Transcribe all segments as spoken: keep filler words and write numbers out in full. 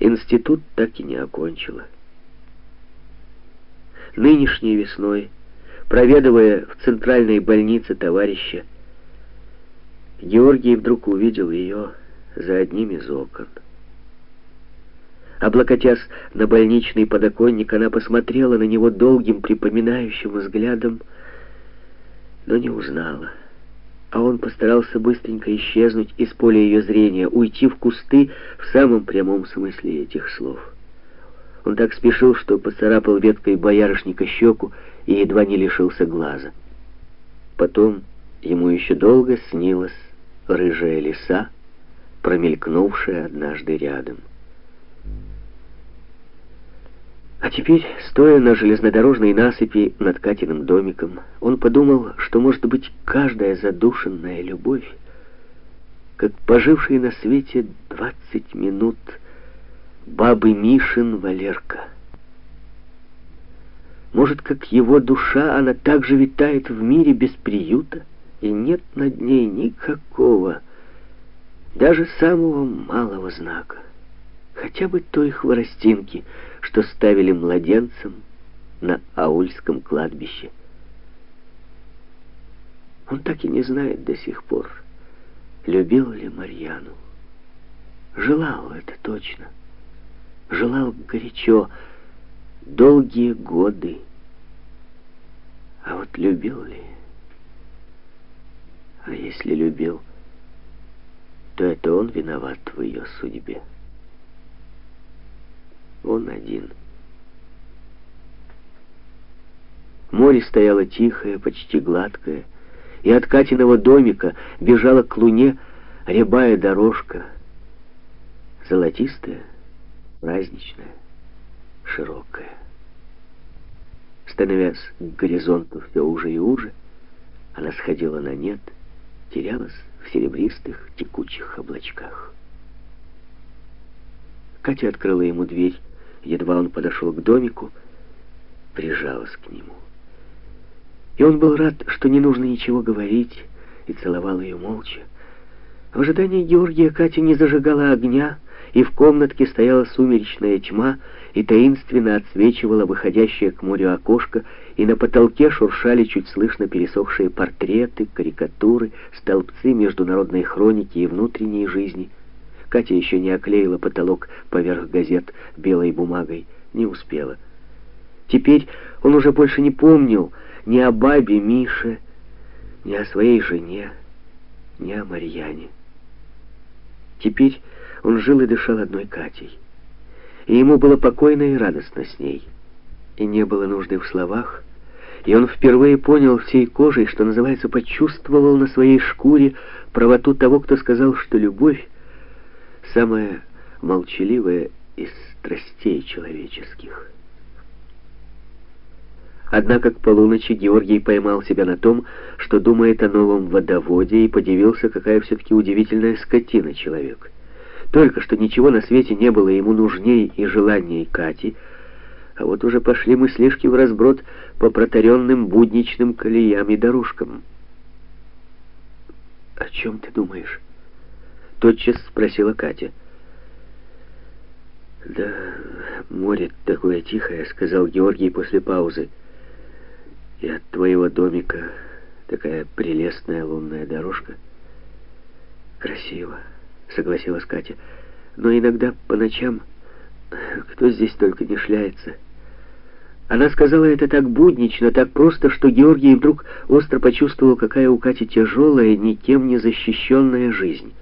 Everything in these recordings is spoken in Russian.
Институт так и не окончила. Нынешней весной, проведывая в центральной больнице товарища, Георгий вдруг увидел ее за одним из окон. Облокотясь на больничный подоконник, она посмотрела на него долгим припоминающим взглядом, но не узнала. А он постарался быстренько исчезнуть из поля ее зрения, уйти в кусты в самом прямом смысле этих слов. Он так спешил, что поцарапал веткой боярышника щеку и едва не лишился глаза. Потом ему еще долго снилась рыжая лиса, промелькнувшая однажды рядом. А теперь, стоя на железнодорожной насыпи над Катиным домиком, он подумал, что, может быть, каждая задушенная любовь, как поживший на свете двадцать минут бабы Мишин Валерка. Может, как его душа, она также витает в мире без приюта, и нет над ней никакого, даже самого малого знака, хотя бы той хворостинки, что ставили младенцам на аульском кладбище. Он так и не знает до сих пор, любил ли Марьяну. Желал, это точно. Желал горячо, долгие годы. А вот любил ли? А если любил, то это он виноват в ее судьбе. Он один. Море стояло тихое, почти гладкое, и от Катиного домика бежала к луне рябая дорожка, золотистая, праздничная, широкая. Становясь к горизонту все уже и уже, она сходила на нет, терялась в серебристых текучих облачках. Катя открыла ему дверь. Едва он подошел к домику, прижалась к нему. И он был рад, что не нужно ничего говорить, и целовал ее молча. В ожидании Георгия Катя не зажигала огня, и в комнатке стояла сумеречная тьма, и таинственно отсвечивала выходящее к морю окошко, и на потолке шуршали чуть слышно пересохшие портреты, карикатуры, столбцы международной хроники и внутренней жизни. Катя еще не оклеила потолок поверх газет белой бумагой, не успела. Теперь он уже больше не помнил ни о бабе Мише, ни о своей жене, ни о Марьяне. Теперь он жил и дышал одной Катей, и ему было покойно и радостно с ней, и не было нужды в словах, и он впервые понял всей кожей, что называется, почувствовал на своей шкуре правоту того, кто сказал, что любовь самая молчаливая из страстей человеческих. Однако к полуночи Георгий поймал себя на том, что думает о новом водоводе, и подивился, какая все-таки удивительная скотина человек. Только что ничего на свете не было ему нужней и желанней Кати, а вот уже пошли мыслишки в разброд по протаренным будничным колеям и дорожкам. «О чем ты думаешь?» Тотчас спросила Катя. «Да море такое тихое», — сказал Георгий после паузы. «И от твоего домика такая прелестная лунная дорожка». «Красиво», — согласилась Катя. «Но иногда по ночам кто здесь только не шляется». Она сказала это так буднично, так просто, что Георгий вдруг остро почувствовал, какая у Кати тяжелая, никем не защищенная жизнь.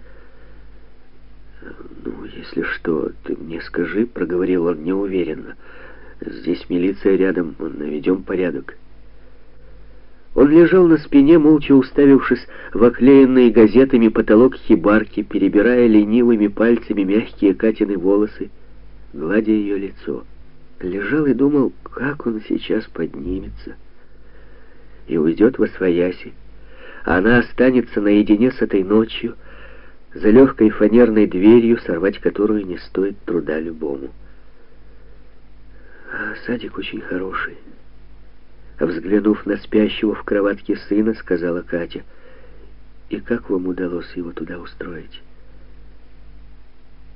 «Ну, если что, ты мне скажи», — проговорил он неуверенно. «Здесь милиция рядом, наведем порядок». Он лежал на спине, молча уставившись в оклеенный газетами потолок хибарки, перебирая ленивыми пальцами мягкие Катины волосы, гладя ее лицо. Лежал и думал, как он сейчас поднимется и уйдет восвояси, а она останется наедине с этой ночью, за легкой фанерной дверью, сорвать которую не стоит труда любому. А садик очень хороший. Взглянув на спящего в кроватке сына, сказала Катя: «И как вам удалось его туда устроить?»